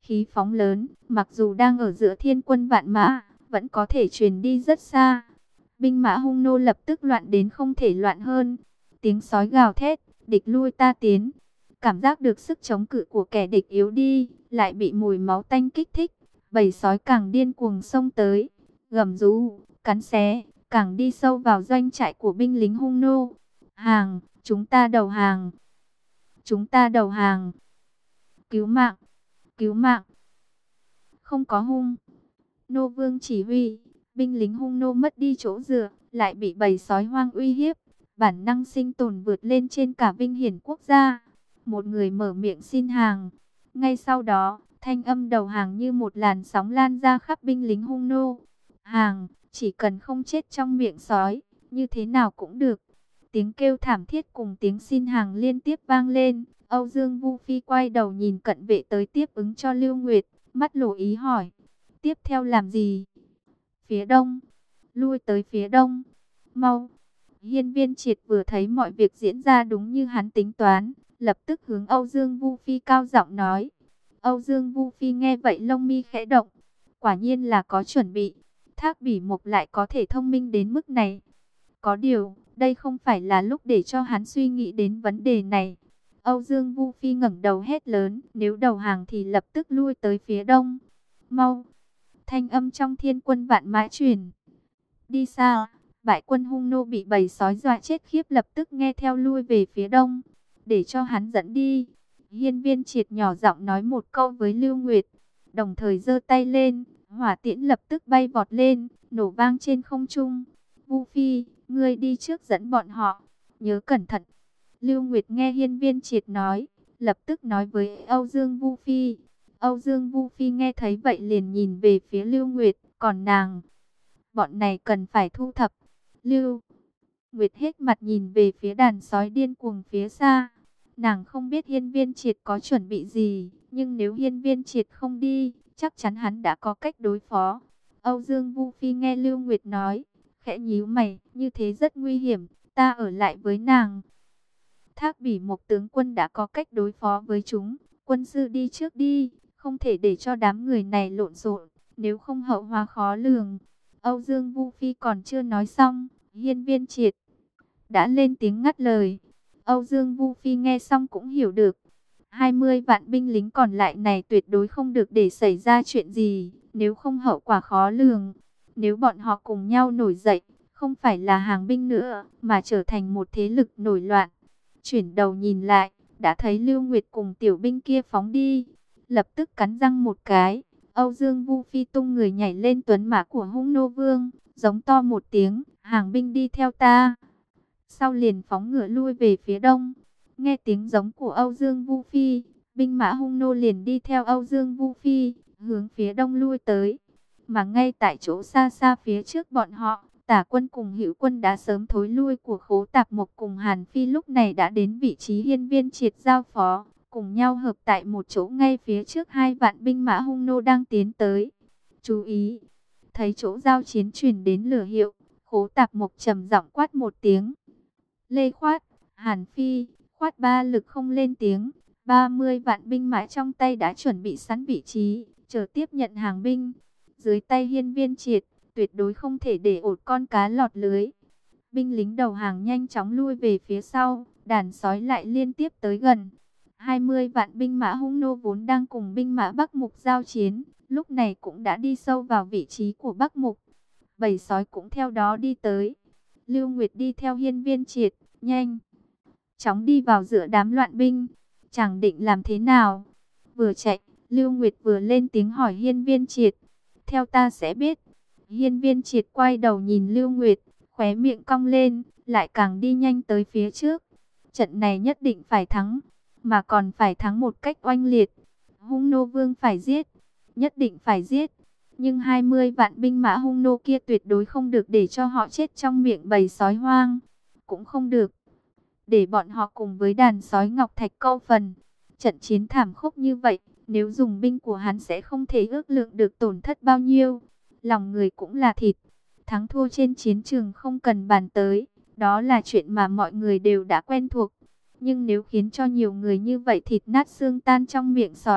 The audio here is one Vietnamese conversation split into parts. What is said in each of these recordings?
khí phóng lớn, mặc dù đang ở giữa thiên quân vạn mã, vẫn có thể truyền đi rất xa. Binh mã hung nô lập tức loạn đến không thể loạn hơn. Tiếng sói gào thét, địch lui ta tiến. Cảm giác được sức chống cự của kẻ địch yếu đi, lại bị mùi máu tanh kích thích. Bầy sói càng điên cuồng xông tới, gầm rú, cắn xé, càng đi sâu vào doanh trại của binh lính hung nô. Hàng, chúng ta đầu hàng. Chúng ta đầu hàng. Cứu mạng, cứu mạng. Không có hung nô vương chỉ huy, binh lính hung nô mất đi chỗ dựa, lại bị bầy sói hoang uy hiếp. Bản năng sinh tồn vượt lên trên cả vinh hiển quốc gia. Một người mở miệng xin hàng. Ngay sau đó, thanh âm đầu hàng như một làn sóng lan ra khắp binh lính hung nô. Hàng, chỉ cần không chết trong miệng sói, như thế nào cũng được. Tiếng kêu thảm thiết cùng tiếng xin hàng liên tiếp vang lên. Âu Dương Vu Phi quay đầu nhìn cận vệ tới tiếp ứng cho Lưu Nguyệt, mắt lộ ý hỏi. Tiếp theo làm gì? Phía đông. Lui tới phía đông. Mau. Hiên Viên Triệt vừa thấy mọi việc diễn ra đúng như hắn tính toán, lập tức hướng Âu Dương Vu Phi cao giọng nói. Âu Dương Vu Phi nghe vậy lông mi khẽ động. Quả nhiên là có chuẩn bị. Thác Bỉ Mộc lại có thể thông minh đến mức này. Có điều, đây không phải là lúc để cho hắn suy nghĩ đến vấn đề này. Âu Dương Vu Phi ngẩng đầu hét lớn, nếu đầu hàng thì lập tức lui tới phía đông. Mau! Thanh âm trong thiên quân vạn mã truyền. Đi xa, bại quân hung nô bị bầy sói dọa chết khiếp lập tức nghe theo lui về phía đông. Để cho hắn dẫn đi. Hiên Viên Triệt nhỏ giọng nói một câu với Lưu Nguyệt. Đồng thời giơ tay lên, hỏa tiễn lập tức bay vọt lên, nổ vang trên không trung. Vu Phi, ngươi đi trước dẫn bọn họ. Nhớ cẩn thận. Lưu Nguyệt nghe Hiên Viên Triệt nói, lập tức nói với Âu Dương Vu Phi. Âu Dương Vu Phi nghe thấy vậy liền nhìn về phía Lưu Nguyệt, còn nàng, bọn này cần phải thu thập. Lưu Nguyệt hết mặt nhìn về phía đàn sói điên cuồng phía xa. Nàng không biết Hiên Viên Triệt có chuẩn bị gì, nhưng nếu Hiên Viên Triệt không đi, chắc chắn hắn đã có cách đối phó. Âu Dương Vu Phi nghe Lưu Nguyệt nói, khẽ nhíu mày, như thế rất nguy hiểm, ta ở lại với nàng. Thác Bỉ Mộc tướng quân đã có cách đối phó với chúng, quân sư đi trước đi, không thể để cho đám người này lộn xộn, nếu không hậu hóa khó lường. Âu Dương Vu Phi còn chưa nói xong, Hiên Viên Triệt đã lên tiếng ngắt lời. Âu Dương Vu Phi nghe xong cũng hiểu được, 20 vạn binh lính còn lại này tuyệt đối không được để xảy ra chuyện gì, nếu không hậu quả khó lường. Nếu bọn họ cùng nhau nổi dậy, không phải là hàng binh nữa, mà trở thành một thế lực nổi loạn. Chuyển đầu nhìn lại, đã thấy Lưu Nguyệt cùng tiểu binh kia phóng đi. Lập tức cắn răng một cái, Âu Dương Vu Phi tung người nhảy lên tuấn mã của hung nô vương, giống to một tiếng, hàng binh đi theo ta. Sau liền phóng ngựa lui về phía đông. Nghe tiếng giống của Âu Dương Vu Phi, binh mã hung nô liền đi theo Âu Dương Vu Phi, hướng phía đông lui tới. Mà ngay tại chỗ xa xa phía trước bọn họ, Tả quân cùng Hữu quân đã sớm thối lui của Khố Tạp Mộc cùng Hàn Phi lúc này đã đến vị trí Hiên Viên Triệt giao phó, cùng nhau hợp tại một chỗ ngay phía trước 2 vạn binh mã hung nô đang tiến tới. Chú ý! Thấy chỗ giao chiến truyền đến lửa hiệu, Khố Tạp Mộc trầm giọng quát một tiếng. Lê Khoát, Hàn Phi, Khoát ba lực không lên tiếng. 30 vạn binh mã trong tay đã chuẩn bị sẵn vị trí, chờ tiếp nhận hàng binh. Dưới tay Hiên Viên Triệt, tuyệt đối không thể để ột con cá lọt lưới. Binh lính đầu hàng nhanh chóng lui về phía sau, đàn sói lại liên tiếp tới gần. 20 vạn binh mã hung nô vốn đang cùng binh mã Bắc Mục giao chiến, lúc này cũng đã đi sâu vào vị trí của Bắc Mục. Bầy sói cũng theo đó đi tới. Lưu Nguyệt đi theo Hiên Viên Triệt, nhanh chóng đi vào giữa đám loạn binh. Chàng định làm thế nào? Vừa chạy, Lưu Nguyệt vừa lên tiếng hỏi Hiên Viên Triệt. Theo ta sẽ biết. Hiên Viên Triệt quay đầu nhìn Lưu Nguyệt, khóe miệng cong lên, lại càng đi nhanh tới phía trước. Trận này nhất định phải thắng, mà còn phải thắng một cách oanh liệt. Hung nô vương phải giết, nhất định phải giết. Nhưng 20 vạn binh mã hung nô kia tuyệt đối không được để cho họ chết trong miệng bầy sói hoang. Cũng không được để bọn họ cùng với đàn sói Ngọc Thạch câu phần. Trận chiến thảm khốc như vậy, nếu dùng binh của hắn sẽ không thể ước lượng được tổn thất bao nhiêu. Lòng người cũng là thịt, thắng thua trên chiến trường không cần bàn tới, đó là chuyện mà mọi người đều đã quen thuộc. Nhưng nếu khiến cho nhiều người như vậy thịt nát xương tan trong miệng sói,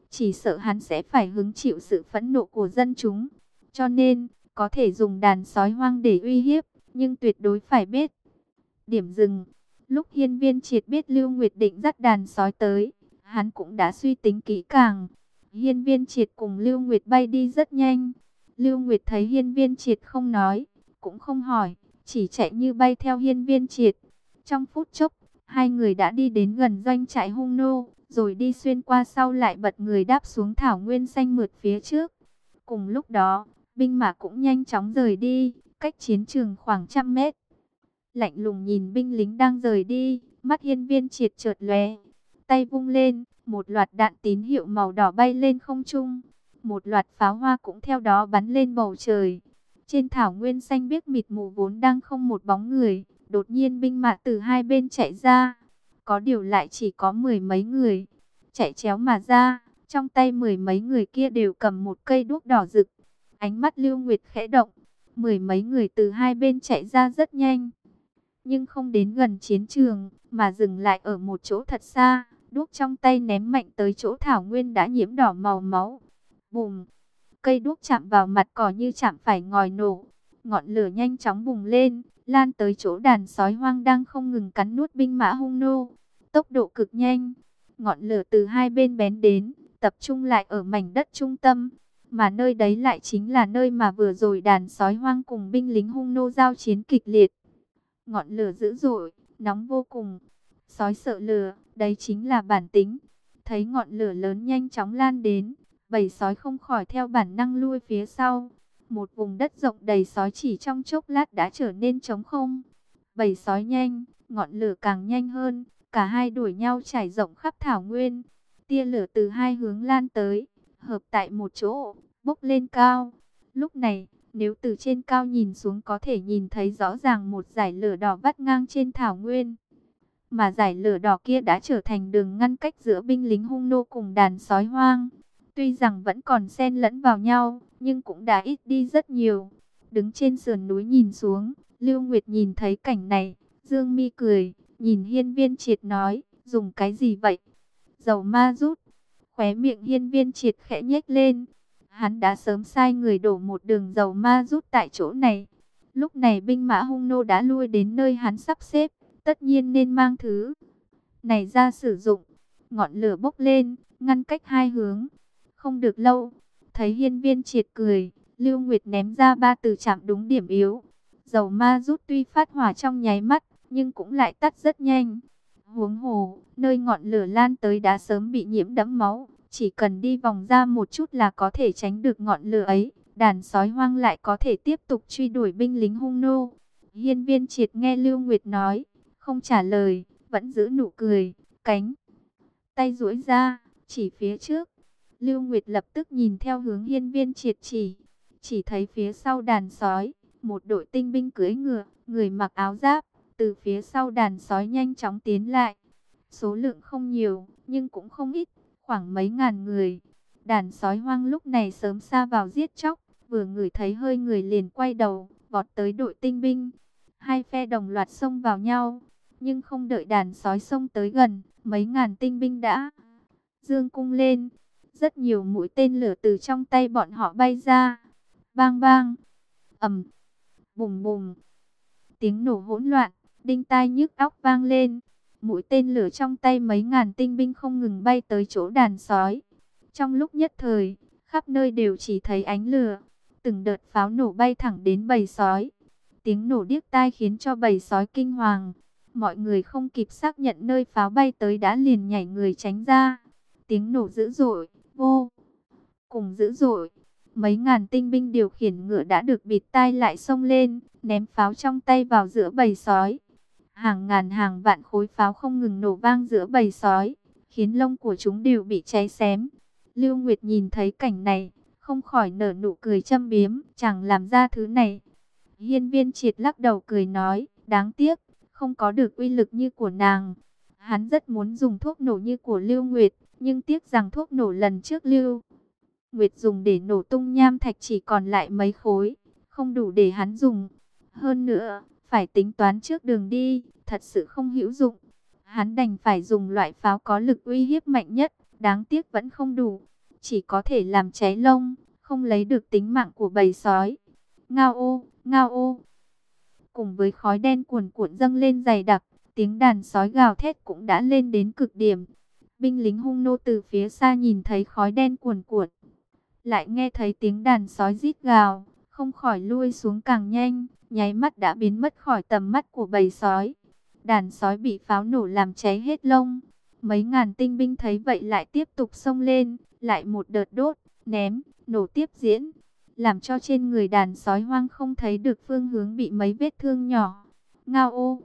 chỉ sợ hắn sẽ phải hứng chịu sự phẫn nộ của dân chúng. Cho nên, có thể dùng đàn sói hoang để uy hiếp, nhưng tuyệt đối phải biết điểm dừng. Lúc Hiên Viên Triệt biết Lưu Nguyệt định dắt đàn sói tới, hắn cũng đã suy tính kỹ càng. Hiên Viên Triệt cùng Lưu Nguyệt bay đi rất nhanh. Lưu Nguyệt thấy Hiên Viên Triệt không nói, cũng không hỏi, chỉ chạy như bay theo Hiên Viên Triệt. Trong phút chốc, hai người đã đi đến gần doanh trại hung nô, rồi đi xuyên qua sau lại bật người đáp xuống thảo nguyên xanh mượt phía trước. Cùng lúc đó, binh mã cũng nhanh chóng rời đi, cách chiến trường khoảng 100 mét. Lạnh lùng nhìn binh lính đang rời đi, mắt Hiên Viên Triệt chợt lóe, tay vung lên, một loạt đạn tín hiệu màu đỏ bay lên không trung, một loạt pháo hoa cũng theo đó bắn lên bầu trời. Trên thảo nguyên xanh biếc mịt mù vốn đang không một bóng người, đột nhiên binh mã từ hai bên chạy ra, có điều lại chỉ có mười mấy người, chạy chéo mà ra, trong tay mười mấy người kia đều cầm một cây đuốc đỏ rực. Ánh mắt Lưu Nguyệt khẽ động, mười mấy người từ hai bên chạy ra rất nhanh, nhưng không đến gần chiến trường, mà dừng lại ở một chỗ thật xa, đuốc trong tay ném mạnh tới chỗ thảo nguyên đã nhiễm đỏ màu máu. Bùm! Cây đuốc chạm vào mặt cỏ như chạm phải ngòi nổ, ngọn lửa nhanh chóng bùng lên, lan tới chỗ đàn sói hoang đang không ngừng cắn nuốt binh mã hung nô. Tốc độ cực nhanh, ngọn lửa từ hai bên bén đến, tập trung lại ở mảnh đất trung tâm, mà nơi đấy lại chính là nơi mà vừa rồi đàn sói hoang cùng binh lính hung nô giao chiến kịch liệt. Ngọn lửa dữ dội, nóng vô cùng. Sói sợ lửa, đấy chính là bản tính. Thấy ngọn lửa lớn nhanh chóng lan đến, bầy sói không khỏi theo bản năng lui phía sau. Một vùng đất rộng đầy sói chỉ trong chốc lát đã trở nên trống không. Bầy sói nhanh, ngọn lửa càng nhanh hơn, cả hai đuổi nhau trải rộng khắp thảo nguyên. Tia lửa từ hai hướng lan tới, hợp tại một chỗ, bốc lên cao. Lúc này, nếu từ trên cao nhìn xuống có thể nhìn thấy rõ ràng một dải lửa đỏ vắt ngang trên thảo nguyên. Mà dải lửa đỏ kia đã trở thành đường ngăn cách giữa binh lính hung nô cùng đàn sói hoang. Tuy rằng vẫn còn xen lẫn vào nhau, nhưng cũng đã ít đi rất nhiều. Đứng trên sườn núi nhìn xuống, Lưu Nguyệt nhìn thấy cảnh này, dương mi cười, nhìn Hiên Viên Triệt nói, dùng cái gì vậy? Dầu ma rút. Khóe miệng Hiên Viên Triệt khẽ nhếch lên. Hắn đã sớm sai người đổ một đường dầu ma rút tại chỗ này. Lúc này binh mã hung nô đã lui đến nơi hắn sắp xếp, tất nhiên nên mang thứ này ra sử dụng. Ngọn lửa bốc lên, ngăn cách hai hướng. Không được lâu, thấy Hiên Viên Triệt cười, Lưu Nguyệt ném ra ba từ chạm đúng điểm yếu. Dầu ma rút tuy phát hỏa trong nháy mắt, nhưng cũng lại tắt rất nhanh. Huống hồ, nơi ngọn lửa lan tới đã sớm bị nhiễm đẫm máu, chỉ cần đi vòng ra một chút là có thể tránh được ngọn lửa ấy. Đàn sói hoang lại có thể tiếp tục truy đuổi binh lính hung nô. Hiên Viên Triệt nghe Lưu Nguyệt nói, không trả lời, vẫn giữ nụ cười, cánh tay duỗi ra, chỉ phía trước. Lưu Nguyệt lập tức nhìn theo hướng Hiên Viên Triệt chỉ thấy phía sau đàn sói, một đội tinh binh cưỡi ngựa, người mặc áo giáp, từ phía sau đàn sói nhanh chóng tiến lại. Số lượng không nhiều, nhưng cũng không ít, khoảng mấy ngàn người. Đàn sói hoang lúc này sớm sa vào giết chóc, vừa ngửi thấy hơi người liền quay đầu, vọt tới đội tinh binh. Hai phe đồng loạt xông vào nhau, nhưng không đợi đàn sói xông tới gần, mấy ngàn tinh binh đã giương cung lên. Rất nhiều mũi tên lửa từ trong tay bọn họ bay ra. Bang bang, ầm, bùm bùm. Tiếng nổ hỗn loạn, đinh tai nhức óc vang lên. Mũi tên lửa trong tay mấy ngàn tinh binh không ngừng bay tới chỗ đàn sói. Trong lúc nhất thời, khắp nơi đều chỉ thấy ánh lửa. Từng đợt pháo nổ bay thẳng đến bầy sói. Tiếng nổ điếc tai khiến cho bầy sói kinh hoàng. Mọi người không kịp xác nhận nơi pháo bay tới đã liền nhảy người tránh ra. Tiếng nổ dữ dội, vô cùng dữ dội. Mấy ngàn tinh binh điều khiển ngựa đã được bịt tai lại xông lên, ném pháo trong tay vào giữa bầy sói. Hàng ngàn hàng vạn khối pháo không ngừng nổ vang giữa bầy sói, khiến lông của chúng đều bị cháy xém. Lưu Nguyệt nhìn thấy cảnh này, không khỏi nở nụ cười châm biếm, chẳng làm ra thứ này. Hiên Viên Triệt lắc đầu cười nói, đáng tiếc, không có được uy lực như của nàng. Hắn rất muốn dùng thuốc nổ như của Lưu Nguyệt, nhưng tiếc rằng thuốc nổ lần trước Lưu Nguyệt dùng để nổ tung nham thạch chỉ còn lại mấy khối, không đủ để hắn dùng. Hơn nữa, phải tính toán trước đường đi, thật sự không hữu dụng. Hắn đành phải dùng loại pháo có lực uy hiếp mạnh nhất, đáng tiếc vẫn không đủ. chỉ có thể làm cháy lông, không lấy được tính mạng của bầy sói. Ngao ô, ngao ô. Cùng với khói đen cuồn cuộn dâng lên dày đặc, tiếng đàn sói gào thét cũng đã lên đến cực điểm. Binh lính hung nô từ phía xa nhìn thấy khói đen cuồn cuộn, lại nghe thấy tiếng đàn sói rít gào, không khỏi lui xuống càng nhanh, nháy mắt đã biến mất khỏi tầm mắt của bầy sói. Đàn sói bị pháo nổ làm cháy hết lông. Mấy ngàn tinh binh thấy vậy lại tiếp tục xông lên, lại một đợt đốt, ném, nổ tiếp diễn, làm cho trên người đàn sói hoang không thấy được phương hướng, bị mấy vết thương nhỏ. Ngao ô.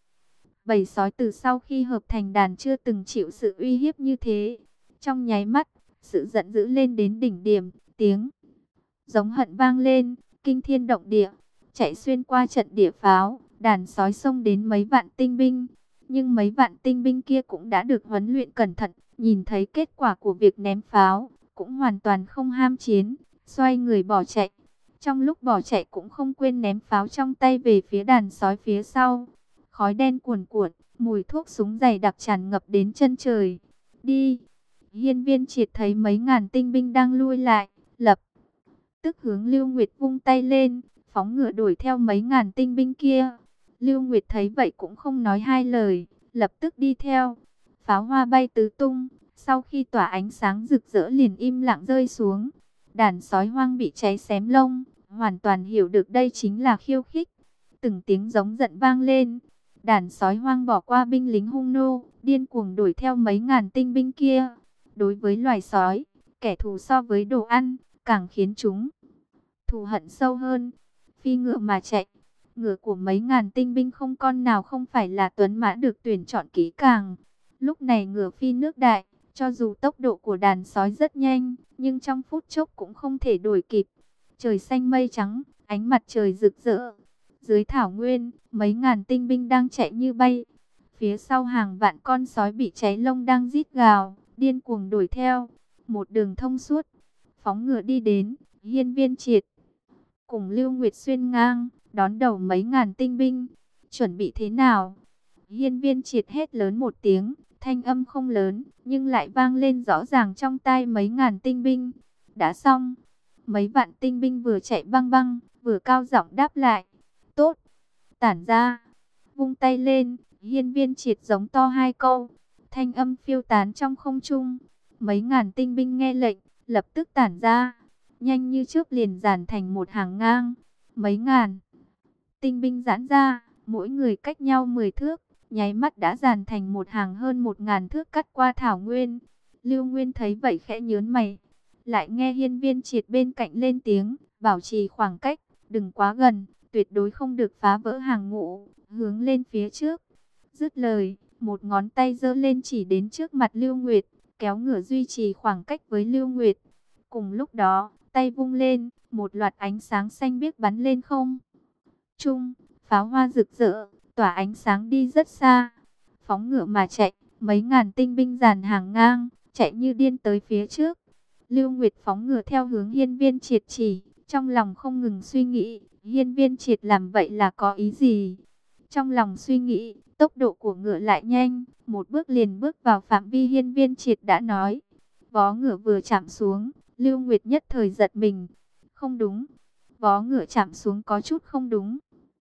Bầy sói từ sau khi hợp thành đàn chưa từng chịu sự uy hiếp như thế. Trong nháy mắt, sự giận dữ lên đến đỉnh điểm, tiếng giống hận vang lên, kinh thiên động địa, chạy xuyên qua trận địa pháo, đàn sói xông đến mấy vạn tinh binh. Nhưng mấy vạn tinh binh kia cũng đã được huấn luyện cẩn thận, nhìn thấy kết quả của việc ném pháo, cũng hoàn toàn không ham chiến, xoay người bỏ chạy. Trong lúc bỏ chạy cũng không quên ném pháo trong tay về phía đàn sói phía sau. Khói đen cuồn cuộn, mùi thuốc súng dày đặc tràn ngập đến chân trời. Đi! Hiên Viên Triệt thấy mấy ngàn tinh binh đang lui lại, lập tức hướng Lưu Nguyệt vung tay lên, phóng ngựa đuổi theo mấy ngàn tinh binh kia. Lưu Nguyệt thấy vậy cũng không nói hai lời, lập tức đi theo. Pháo hoa bay tứ tung, sau khi tỏa ánh sáng rực rỡ liền im lặng rơi xuống. Đàn sói hoang bị cháy xém lông, hoàn toàn hiểu được đây chính là khiêu khích. Từng tiếng giống giận vang lên. Đàn sói hoang bỏ qua binh lính hung nô, điên cuồng đuổi theo mấy ngàn tinh binh kia. Đối với loài sói, kẻ thù so với đồ ăn, càng khiến chúng thù hận sâu hơn. Phi ngựa mà chạy, ngựa của mấy ngàn tinh binh không con nào không phải là tuấn mã được tuyển chọn kỹ càng. Lúc này ngựa phi nước đại, cho dù tốc độ của đàn sói rất nhanh, nhưng trong phút chốc cũng không thể đuổi kịp. Trời xanh mây trắng, ánh mặt trời rực rỡ. Dưới thảo nguyên, mấy ngàn tinh binh đang chạy như bay. Phía sau hàng vạn con sói bị cháy lông đang rít gào, điên cuồng đuổi theo. Một đường thông suốt, phóng ngựa đi đến. Hiên Viên Triệt cùng Lưu Nguyệt xuyên ngang, đón đầu mấy ngàn tinh binh. Chuẩn bị thế nào? Hiên Viên Triệt hét lớn một tiếng, thanh âm không lớn, nhưng lại vang lên rõ ràng trong tai mấy ngàn tinh binh. Đã xong. Mấy vạn tinh binh vừa chạy băng băng, vừa cao giọng đáp lại. Tốt. Tản ra. Vung tay lên, Hiên Viên Triệt giống to hai câu. Thanh âm phiêu tán trong không trung. Mấy ngàn tinh binh nghe lệnh, lập tức tản ra. Nhanh như chớp liền dàn thành một hàng ngang. Mấy ngàn tinh binh giãn ra, mỗi người cách nhau 10 thước, nháy mắt đã dàn thành một hàng hơn 1000 thước cắt qua thảo nguyên. Lưu Nguyên thấy vậy khẽ nhớn mày, lại nghe Hiên Viên Triệt bên cạnh lên tiếng, bảo trì khoảng cách, đừng quá gần, tuyệt đối không được phá vỡ hàng ngũ, hướng lên phía trước. Dứt lời, một ngón tay giơ lên chỉ đến trước mặt Lưu Nguyệt, kéo ngựa duy trì khoảng cách với Lưu Nguyệt. Cùng lúc đó, tay vung lên, một loạt ánh sáng xanh biếc bắn lên không trung, pháo hoa rực rỡ, tỏa ánh sáng đi rất xa. Phóng ngựa mà chạy, mấy ngàn tinh binh dàn hàng ngang, chạy như điên tới phía trước. Lưu Nguyệt phóng ngựa theo hướng Hiên Viên Triệt chỉ, trong lòng không ngừng suy nghĩ, Hiên Viên Triệt làm vậy là có ý gì? Trong lòng suy nghĩ, tốc độ của ngựa lại nhanh, một bước liền bước vào phạm vi Hiên Viên Triệt đã nói. Vó ngựa vừa chạm xuống, Lưu Nguyệt nhất thời giật mình. Không đúng, vó ngựa chạm xuống có chút không đúng.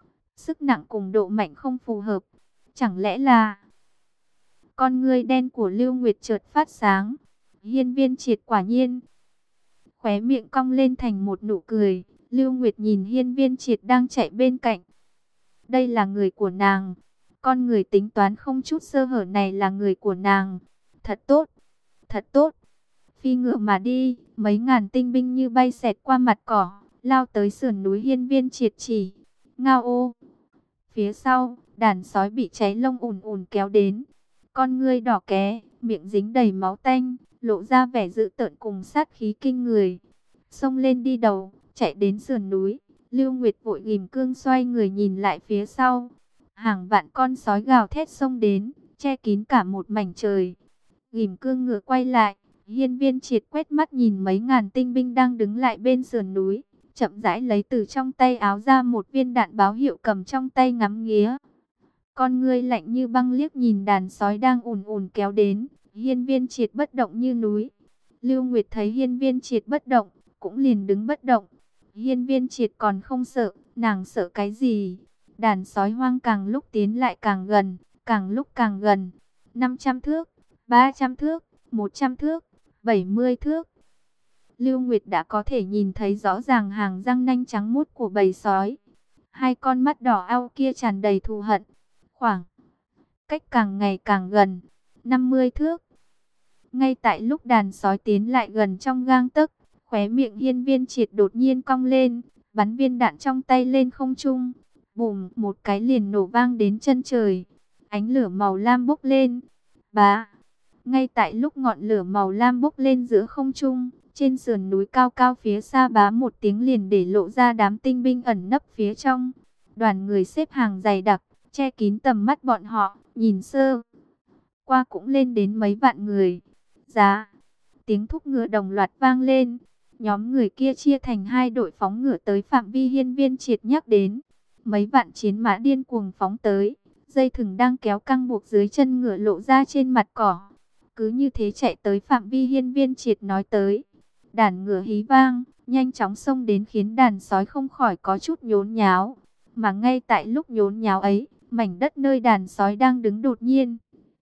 Sức nặng cùng độ mạnh không phù hợp. Chẳng lẽ là... Con ngươi đen của Lưu Nguyệt chợt phát sáng. Hiên Viên Triệt quả nhiên. Khóe miệng cong lên thành một nụ cười. Lưu Nguyệt nhìn Hiên Viên Triệt đang chạy bên cạnh. Đây là người của nàng. Con người tính toán không chút sơ hở này là người của nàng. Thật tốt, thật tốt. Phi ngựa mà đi, mấy ngàn tinh binh như bay xẹt qua mặt cỏ, lao tới sườn núi Hiên Viên Triệt chỉ. Ngao ô. Phía sau, đàn sói bị cháy lông ùn ùn kéo đến. Con ngươi đỏ ké, miệng dính đầy máu tanh, lộ ra vẻ dữ tợn cùng sát khí kinh người. Xông lên đi đầu, chạy đến sườn núi. Lưu Nguyệt vội ghim cương xoay người nhìn lại phía sau. Hàng vạn con sói gào thét xông đến, che kín cả một mảnh trời. Ghim cương ngựa quay lại, Hiên Viên Triệt quét mắt nhìn mấy ngàn tinh binh đang đứng lại bên sườn núi. Chậm rãi lấy từ trong tay áo ra một viên đạn báo hiệu cầm trong tay ngắm nghía. Con ngươi lạnh như băng liếc nhìn đàn sói đang ùn ùn kéo đến. Hiên Viên Triệt bất động như núi. Lưu Nguyệt thấy Hiên Viên Triệt bất động, cũng liền đứng bất động. Hiên Viên Triệt còn không sợ, nàng sợ cái gì? Đàn sói hoang càng lúc tiến lại càng gần, càng lúc càng gần. 500 thước, 300 thước, 100 thước, 70 thước. Lưu Nguyệt đã có thể nhìn thấy rõ ràng hàng răng nanh trắng muốt của bầy sói. Hai con mắt đỏ au kia tràn đầy thù hận. Khoảng cách càng ngày càng gần, 50 thước. Ngay tại lúc đàn sói tiến lại gần trong gang tấc, khóe miệng Hiên Viên Triệt đột nhiên cong lên, bắn viên đạn trong tay lên không trung. Bùm, một cái liền nổ vang đến chân trời. Ánh lửa màu lam bốc lên. Bá. Ngay tại lúc ngọn lửa màu lam bốc lên giữa không trung, trên sườn núi cao cao phía xa bá một tiếng liền để lộ ra đám tinh binh ẩn nấp phía trong. Đoàn người xếp hàng dày đặc, che kín tầm mắt bọn họ, nhìn sơ qua cũng lên đến mấy vạn người. Giá, tiếng thúc ngựa đồng loạt vang lên. Nhóm người kia chia thành hai đội phóng ngựa tới phạm vi Hiên Viên Triệt nhắc đến. Mấy vạn chiến mã điên cuồng phóng tới, dây thừng đang kéo căng buộc dưới chân ngựa lộ ra trên mặt cỏ. Cứ như thế chạy tới phạm vi Hiên Viên Triệt nói tới. Đàn ngựa hí vang, nhanh chóng xông đến khiến đàn sói không khỏi có chút nhốn nháo. Mà ngay tại lúc nhốn nháo ấy, mảnh đất nơi đàn sói đang đứng đột nhiên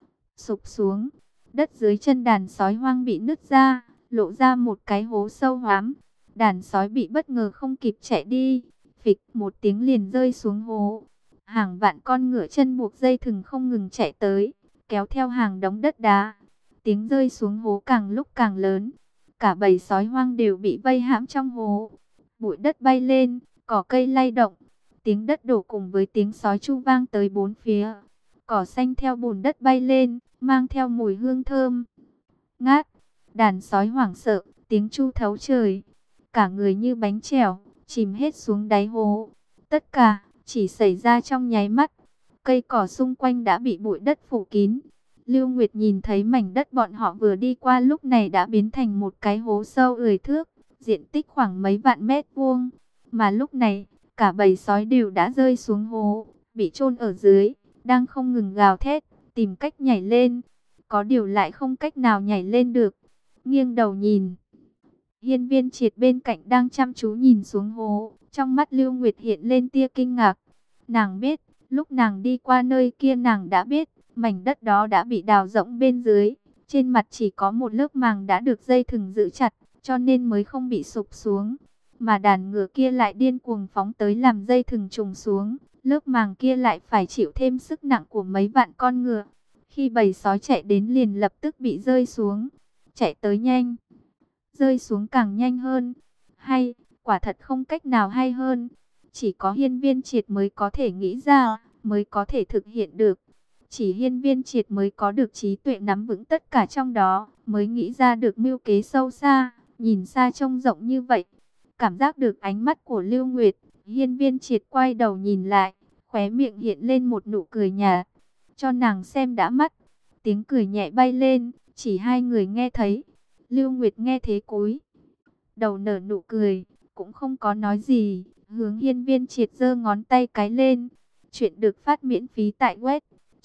sụp xuống. Đất dưới chân đàn sói hoang bị nứt ra, lộ ra một cái hố sâu hoắm. Đàn sói bị bất ngờ không kịp chạy đi, phịch một tiếng liền rơi xuống hố. Hàng vạn con ngựa chân buộc dây thừng không ngừng chạy tới, kéo theo hàng đống đất đá. Tiếng rơi xuống hố càng lúc càng lớn. Cả bầy sói hoang đều bị vây hãm trong hố. Bụi đất bay lên, cỏ cây lay động. Tiếng đất đổ cùng với tiếng sói chu vang tới bốn phía. Cỏ xanh theo bùn đất bay lên, mang theo mùi hương thơm ngát. Đàn sói hoảng sợ, tiếng chu thấu trời. Cả người như bánh chèo, chìm hết xuống đáy hố. Tất cả chỉ xảy ra trong nháy mắt. Cây cỏ xung quanh đã bị bụi đất phủ kín. Lưu Nguyệt nhìn thấy mảnh đất bọn họ vừa đi qua lúc này đã biến thành một cái hố sâu 10 thước, diện tích khoảng mấy vạn mét vuông. Mà lúc này, cả bầy sói đều đã rơi xuống hố, bị chôn ở dưới, đang không ngừng gào thét, tìm cách nhảy lên. Có điều lại không cách nào nhảy lên được. Nghiêng đầu nhìn, Hiên Viên Triệt bên cạnh đang chăm chú nhìn xuống hố. Trong mắt Lưu Nguyệt hiện lên tia kinh ngạc. Nàng biết, lúc nàng đi qua nơi kia nàng đã biết, mảnh đất đó đã bị đào rỗng bên dưới. Trên mặt chỉ có một lớp màng đã được dây thừng giữ chặt, cho nên mới không bị sụp xuống. Mà đàn ngựa kia lại điên cuồng phóng tới làm dây thừng trùng xuống. Lớp màng kia lại phải chịu thêm sức nặng của mấy vạn con ngựa. Khi bầy sói chạy đến liền lập tức bị rơi xuống. Chạy tới nhanh, rơi xuống càng nhanh hơn. Hay, quả thật không cách nào hay hơn. Chỉ có Hiên Viên Triệt mới có thể nghĩ ra, mới có thể thực hiện được. Chỉ Hiên Viên Triệt mới có được trí tuệ nắm vững tất cả trong đó, mới nghĩ ra được mưu kế sâu xa, nhìn xa trông rộng như vậy. Cảm giác được ánh mắt của Lưu Nguyệt, Hiên Viên Triệt quay đầu nhìn lại, khóe miệng hiện lên một nụ cười nhạt. Cho nàng xem đã mắt. Tiếng cười nhẹ bay lên, chỉ hai người nghe thấy. Lưu Nguyệt nghe thế cúi đầu nở nụ cười, cũng không có nói gì, hướng Hiên Viên Triệt giơ ngón tay cái lên. Chuyện được phát miễn phí tại web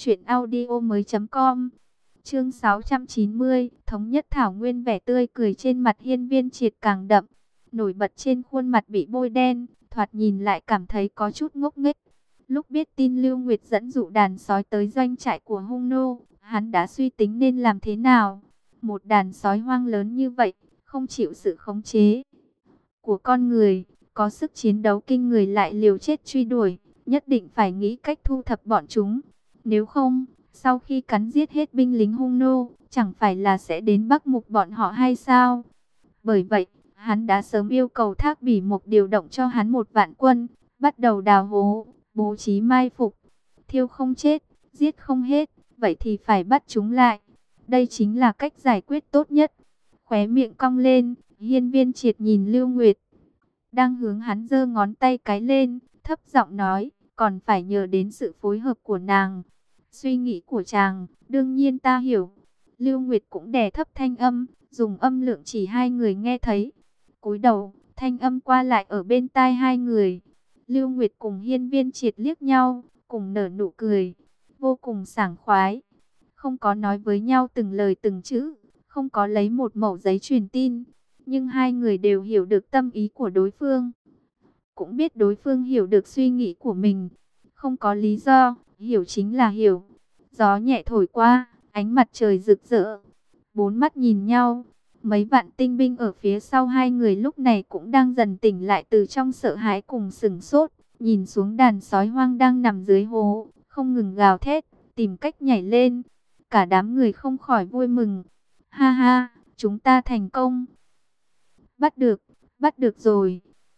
truyệnaudiomoi.com. Chương 690, thống nhất thảo nguyên. Vẻ tươi cười trên mặt Hiên Viên Triệt càng đậm, nổi bật trên khuôn mặt bị bôi đen, thoạt nhìn lại cảm thấy có chút ngốc nghếch. Lúc biết tin Lưu Nguyệt dẫn dụ đàn sói tới doanh trại của hung nô, hắn đã suy tính nên làm thế nào. Một đàn sói hoang lớn như vậy, không chịu sự khống chế của con người, có sức chiến đấu kinh người lại liều chết truy đuổi, nhất định phải nghĩ cách thu thập bọn chúng. Nếu không, sau khi cắn giết hết binh lính hung nô, chẳng phải là sẽ đến bắt mục bọn họ hay sao? Bởi vậy, hắn đã sớm yêu cầu Thác Bỉ Mộc điều động cho hắn 1.000 quân, bắt đầu đào hố, bố trí mai phục. Thiêu không chết, giết không hết, vậy thì phải bắt chúng lại. Đây chính là cách giải quyết tốt nhất. Khóe miệng cong lên, Hiên Viên Triệt nhìn Lưu Nguyệt, đang hướng hắn giơ ngón tay cái lên, thấp giọng nói, còn phải nhờ đến sự phối hợp của nàng. Suy nghĩ của chàng, đương nhiên ta hiểu. Lưu Nguyệt cũng đè thấp thanh âm, dùng âm lượng chỉ hai người nghe thấy. Cúi đầu, thanh âm qua lại ở bên tai hai người. Lưu Nguyệt cùng Hiên Viên Triệt liếc nhau, cùng nở nụ cười, vô cùng sảng khoái. Không có nói với nhau từng lời từng chữ, không có lấy một mẩu giấy truyền tin. Nhưng hai người đều hiểu được tâm ý của đối phương, cũng biết đối phương hiểu được suy nghĩ của mình. Không có lý do, hiểu chính là hiểu. Gió nhẹ thổi qua, ánh mặt trời rực rỡ. Bốn mắt nhìn nhau, mấy vạn tinh binh ở phía sau hai người lúc này cũng đang dần tỉnh lại từ trong sợ hãi cùng sửng sốt. Nhìn xuống đàn sói hoang đang nằm dưới hố, không ngừng gào thét, tìm cách nhảy lên. Cả đám người không khỏi vui mừng. Ha ha, chúng ta thành công. Bắt được rồi.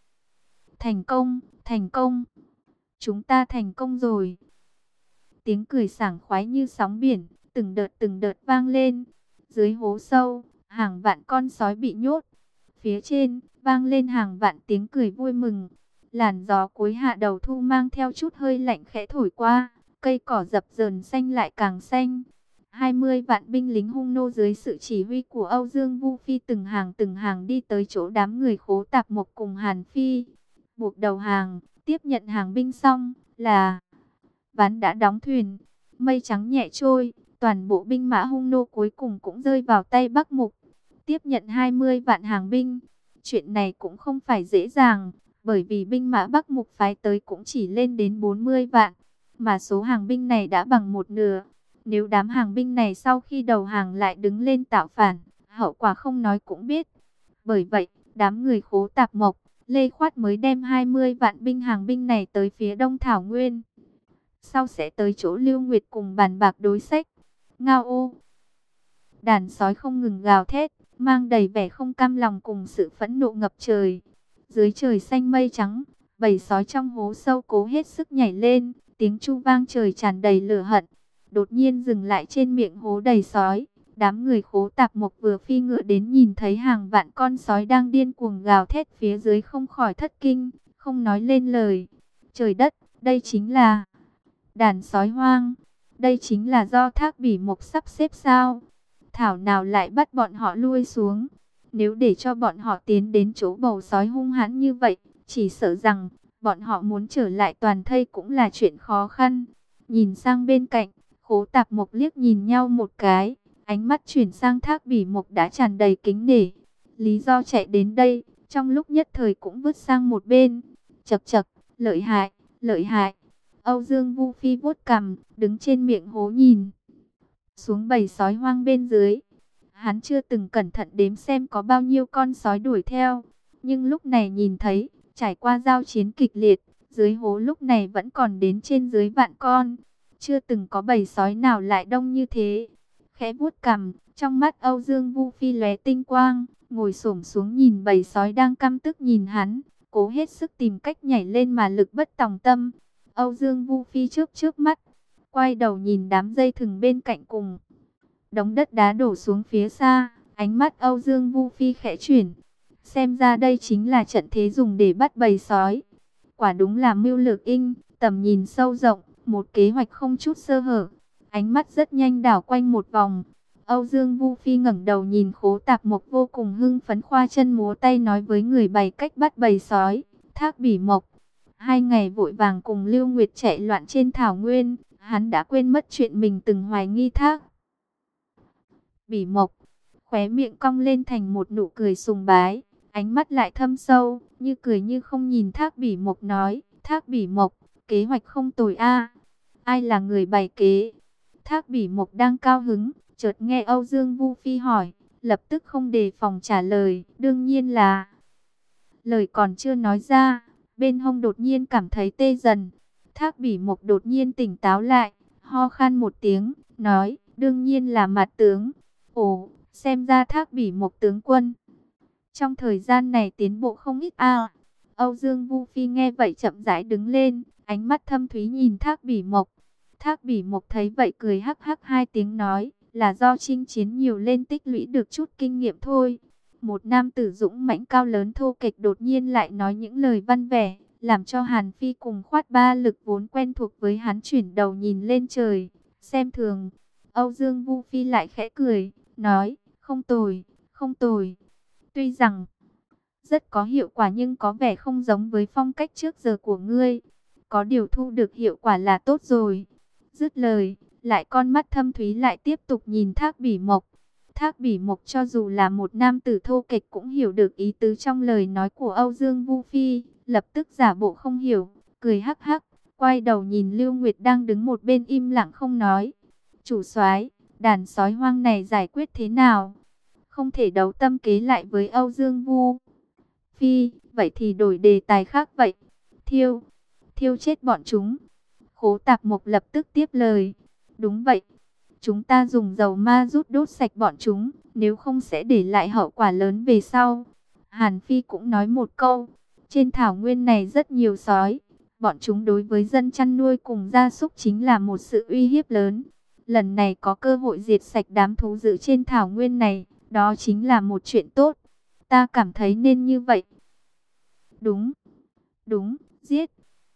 Thành công, thành công. Chúng ta thành công rồi. Tiếng cười sảng khoái như sóng biển, từng đợt vang lên. Dưới hố sâu, hàng vạn con sói bị nhốt. Phía trên, vang lên hàng vạn tiếng cười vui mừng. Làn gió cuối hạ đầu thu mang theo chút hơi lạnh khẽ thổi qua. Cây cỏ dập dờn xanh lại càng xanh. 20 vạn binh lính hung nô dưới sự chỉ huy của Âu Dương Vu Phi từng hàng đi tới chỗ đám người Khố Tạp Mộc cùng Hàn Phi. Buộc đầu hàng, tiếp nhận hàng binh xong là ván đã đóng thuyền, mây trắng nhẹ trôi, toàn bộ binh mã hung nô cuối cùng cũng rơi vào tay Bắc Mục. Tiếp nhận 20 vạn hàng binh, chuyện này cũng không phải dễ dàng, bởi vì binh mã Bắc Mục phái tới cũng chỉ lên đến 40 vạn, mà số hàng binh này đã bằng một nửa. Nếu đám hàng binh này sau khi đầu hàng lại đứng lên tạo phản, hậu quả không nói cũng biết. Bởi vậy, đám người Khố Tạp Mộc, Lê Khoát mới đem 20 vạn binh hàng binh này tới phía đông Thảo Nguyên. Sau sẽ tới chỗ Lưu Nguyệt cùng bàn bạc đối sách. Ngao ô! Đàn sói không ngừng gào thét, mang đầy vẻ không cam lòng cùng sự phẫn nộ ngập trời. Dưới trời xanh mây trắng, bầy sói trong hố sâu cố hết sức nhảy lên, tiếng chu vang trời tràn đầy lửa hận. Đột nhiên dừng lại trên miệng hố đầy sói. Đám người Khố Tạp Mộc vừa phi ngựa đến nhìn thấy hàng vạn con sói đang điên cuồng gào thét phía dưới không khỏi thất kinh, không nói lên lời. Trời đất, đây chính là đàn sói hoang, đây chính là do Thác Bỉ Mộc sắp xếp sao? Thảo nào lại bắt bọn họ lui xuống. Nếu để cho bọn họ tiến đến chỗ bầu sói hung hãn như vậy, chỉ sợ rằng bọn họ muốn trở lại toàn thây cũng là chuyện khó khăn. Nhìn sang bên cạnh, Khố Tạp Mộc liếc nhìn nhau một cái, ánh mắt chuyển sang Thác Bỉ Mộc đã tràn đầy kính nể. Lý do chạy đến đây, trong lúc nhất thời cũng vứt sang một bên. Chậc chậc, lợi hại, lợi hại. Âu Dương Vu Phi vuốt cằm, đứng trên miệng hố nhìn xuống bầy sói hoang bên dưới. Hắn chưa từng cẩn thận đếm xem có bao nhiêu con sói đuổi theo, nhưng lúc này nhìn thấy, trải qua giao chiến kịch liệt, dưới hố lúc này vẫn còn đến trên dưới vạn con. Chưa từng có bầy sói nào lại đông như thế. Khẽ vuốt cằm, trong mắt Âu Dương Vu Phi lóe tinh quang, ngồi xổm xuống nhìn bầy sói đang căm tức nhìn hắn, cố hết sức tìm cách nhảy lên mà lực bất tòng tâm. Âu Dương Vu Phi trước mắt, quay đầu nhìn đám dây thừng bên cạnh cùng đống đất đá đổ xuống phía xa, ánh mắt Âu Dương Vu Phi khẽ chuyển. Xem ra đây chính là trận thế dùng để bắt bầy sói. Quả đúng là mưu lược in, tầm nhìn sâu rộng, một kế hoạch không chút sơ hở. Ánh mắt rất nhanh đảo quanh một vòng. Âu Dương Vu Phi ngẩng đầu nhìn Khố Tạp Mộc vô cùng hưng phấn, khoa chân múa tay nói với người bày cách bắt bầy sói. Thác Bỉ Mộc, 2 ngày vội vàng cùng Lưu Nguyệt chạy loạn trên thảo nguyên, hắn đã quên mất chuyện mình từng hoài nghi Thác Bỉ Mộc. Khóe miệng cong lên thành một nụ cười sùng bái, ánh mắt lại thâm sâu, như cười như không nhìn Thác Bỉ Mộc nói, Thác Bỉ Mộc, kế hoạch không tồi a. Ai là người bày kế? Thác Bỉ Mộc đang cao hứng, chợt nghe Âu Dương Vu Phi hỏi, lập tức không đề phòng trả lời, đương nhiên là. Lời còn chưa nói ra, bên hông đột nhiên cảm thấy tê dần. Thác Bỉ Mộc đột nhiên tỉnh táo lại, ho khan một tiếng, nói, đương nhiên là Mạt tướng. Ồ, xem ra Thác Bỉ Mộc tướng quân trong thời gian này tiến bộ không ít a. Âu Dương Vu Phi nghe vậy chậm rãi đứng lên, ánh mắt thâm thúy nhìn Thác Bỉ Mộc. Thác Bỉ Mộc thấy vậy cười hắc hắc 2 tiếng nói, là do chinh chiến nhiều lên tích lũy được chút kinh nghiệm thôi. Một nam tử dũng mãnh cao lớn thô kệch đột nhiên lại nói những lời văn vẻ, làm cho Hàn Phi cùng Khoát Ba Lực vốn quen thuộc với hắn chuyển đầu nhìn lên trời, xem thường. Âu Dương Vu Phi lại khẽ cười, nói, không tồi, không tồi. Tuy rằng rất có hiệu quả nhưng có vẻ không giống với phong cách trước giờ của ngươi. Có điều thu được hiệu quả là tốt rồi. Dứt lời, lại con mắt thâm thúy lại tiếp tục nhìn Thác Bỉ Mộc. Thác Bỉ Mộc cho dù là một nam tử thô kệch cũng hiểu được ý tứ trong lời nói của Âu Dương Vu Phi, lập tức giả bộ không hiểu, cười hắc hắc, quay đầu nhìn Lưu Nguyệt đang đứng một bên im lặng không nói. Chủ soái, đàn sói hoang này giải quyết thế nào? Không thể đấu tâm kế lại với Âu Dương Vu Phi, vậy thì đổi đề tài khác vậy. Thiêu, thiêu chết bọn chúng. Khố Tạp Mộc lập tức tiếp lời. Đúng vậy, chúng ta dùng dầu ma rút đốt sạch bọn chúng, nếu không sẽ để lại hậu quả lớn về sau. Hàn Phi cũng nói một câu, trên thảo nguyên này rất nhiều sói, bọn chúng đối với dân chăn nuôi cùng gia súc chính là một sự uy hiếp lớn. Lần này có cơ hội diệt sạch đám thú dữ trên thảo nguyên này, đó chính là một chuyện tốt. Ta cảm thấy nên như vậy. Đúng, đúng, giết.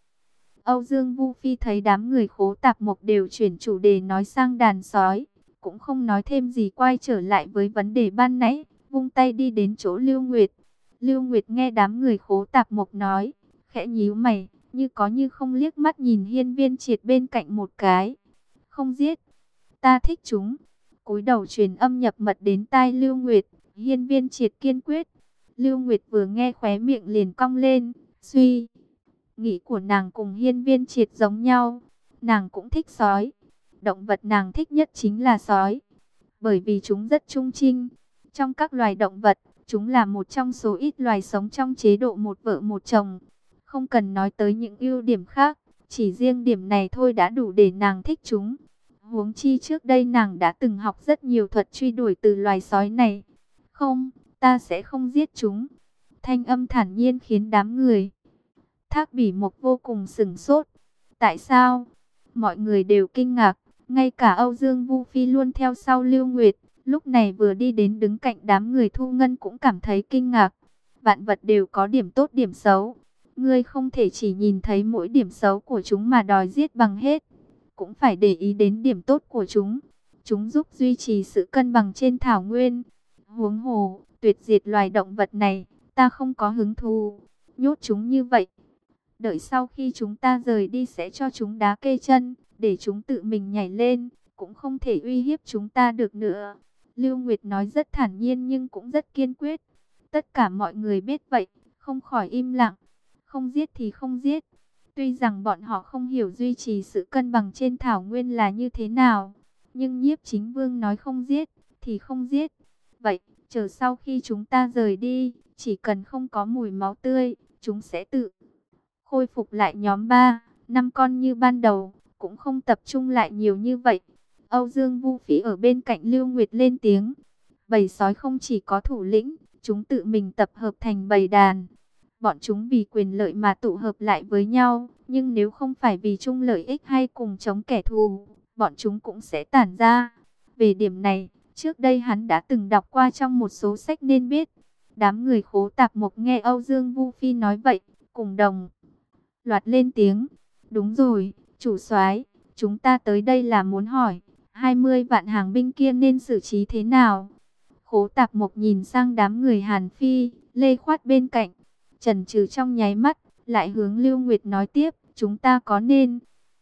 Âu Dương Vu Phi thấy đám người Khố Tạp Mộc đều chuyển chủ đề nói sang đàn sói, cũng không nói thêm gì, quay trở lại với vấn đề ban nãy, vung tay đi đến chỗ Lưu Nguyệt. Lưu Nguyệt nghe đám người Khố Tạp Mộc nói, khẽ nhíu mày, như có như không liếc mắt nhìn Hiên Viên Triệt bên cạnh một cái. Không giết, ta thích chúng. Cúi đầu truyền âm nhập mật đến tai Lưu Nguyệt, Hiên Viên Triệt kiên quyết. Lưu Nguyệt vừa nghe khóe miệng liền cong lên, suy nghĩ của nàng cùng Hiên Viên Triệt giống nhau, nàng cũng thích sói. Động vật nàng thích nhất chính là sói, bởi vì chúng rất trung trinh. Trong các loài động vật, chúng là một trong số ít loài sống trong chế độ một vợ một chồng. Không cần nói tới những ưu điểm khác, chỉ riêng điểm này thôi đã đủ để nàng thích chúng. Huống chi trước đây nàng đã từng học rất nhiều thuật truy đuổi từ loài sói này. Không, ta sẽ không giết chúng. Thanh âm thản nhiên khiến đám người Thác Bỉ Mộc vô cùng sửng sốt. Tại sao? Mọi người đều kinh ngạc, ngay cả Âu Dương Vu Phi luôn theo sau Lưu Nguyệt, lúc này vừa đi đến đứng cạnh đám người Thu Ngân cũng cảm thấy kinh ngạc. Vạn vật đều có điểm tốt điểm xấu, ngươi không thể chỉ nhìn thấy mỗi điểm xấu của chúng mà đòi giết bằng hết, cũng phải để ý đến điểm tốt của chúng. Chúng giúp duy trì sự cân bằng trên thảo nguyên. Huống hồ, tuyệt diệt loài động vật này, ta không có hứng thú. Nhốt chúng như vậy, đợi sau khi chúng ta rời đi sẽ cho chúng đá kê chân, để chúng tự mình nhảy lên, cũng không thể uy hiếp chúng ta được nữa. Lưu Nguyệt nói rất thản nhiên nhưng cũng rất kiên quyết. Tất cả mọi người biết vậy, không khỏi im lặng. Không giết thì không giết. Tuy rằng bọn họ không hiểu duy trì sự cân bằng trên thảo nguyên là như thế nào, nhưng Nhiếp Chính Vương nói không giết, thì không giết. Vậy, chờ sau khi chúng ta rời đi, chỉ cần không có mùi máu tươi, chúng sẽ tự khôi phục lại nhóm 3, 5 con như ban đầu, cũng không tập trung lại nhiều như vậy. Âu Dương Vu Phỉ ở bên cạnh Lưu Nguyệt lên tiếng. Bầy sói không chỉ có thủ lĩnh, chúng tự mình tập hợp thành bầy đàn. Bọn chúng vì quyền lợi mà tụ hợp lại với nhau, nhưng nếu không phải vì chung lợi ích hay cùng chống kẻ thù, bọn chúng cũng sẽ tản ra. Về điểm này, trước đây hắn đã từng đọc qua trong một số sách nên biết. Đám người Khố Tạp Mộc nghe Âu Dương Vu Phi nói vậy, cùng đồng loạt lên tiếng. Đúng rồi, chủ soái, chúng ta tới đây là muốn hỏi, 20 vạn hàng binh kia nên xử trí thế nào? Khố Tạp Mộc nhìn sang đám người Hàn Phi, Lê Khoát bên cạnh, chần chừ trong nháy mắt, lại hướng Lưu Nguyệt nói tiếp, chúng ta có nên...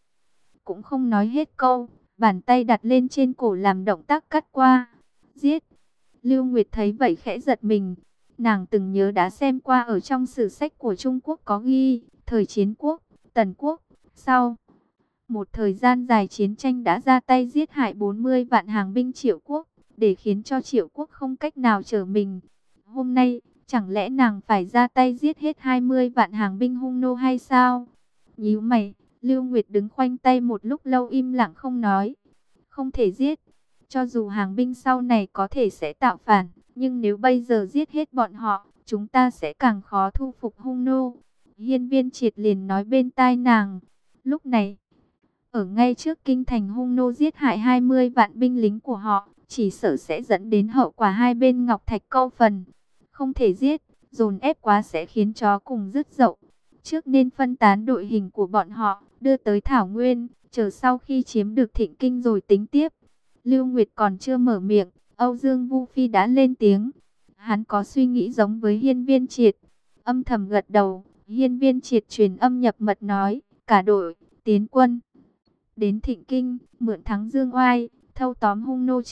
Cũng không nói hết câu, bàn tay đặt lên trên cổ làm động tác cắt qua. Giết! Lưu Nguyệt thấy vậy khẽ giật mình. Nàng từng nhớ đã xem qua ở trong sử sách của Trung Quốc có ghi, thời Chiến Quốc, Tần Quốc, sau một thời gian dài chiến tranh đã ra tay giết hại 40 vạn hàng binh Triệu Quốc, để khiến cho Triệu Quốc không cách nào trở mình. Hôm nay, chẳng lẽ nàng phải ra tay giết hết 20 vạn hàng binh hung nô hay sao? Nhíu mày, Lưu Nguyệt đứng khoanh tay một lúc lâu im lặng không nói. Không thể giết, cho dù hàng binh sau này có thể sẽ tạo phản, nhưng nếu bây giờ giết hết bọn họ, chúng ta sẽ càng khó thu phục hung nô. Hiên Viên Triệt liền nói bên tai nàng. Lúc này, ở ngay trước kinh thành hung nô giết hại 20 vạn binh lính của họ, chỉ sợ sẽ dẫn đến hậu quả hai bên ngọc thạch câu phần. Không thể giết, dồn ép quá sẽ khiến chó cùng rứt dậu. Trước nên phân tán đội hình của bọn họ, đưa tới Thảo Nguyên, chờ sau khi chiếm được Thịnh Kinh rồi tính tiếp. Lưu Nguyệt còn chưa mở miệng, Âu Dương Vu Phi đã lên tiếng. Hắn có suy nghĩ giống với Hiên Viên Triệt, âm thầm gật đầu. Hiên Viên Triệt truyền âm nhập mật nói, cả đội tiến quân đến Thịnh Kinh, mượn thắng Dương oai, thâu tóm hung nô trước,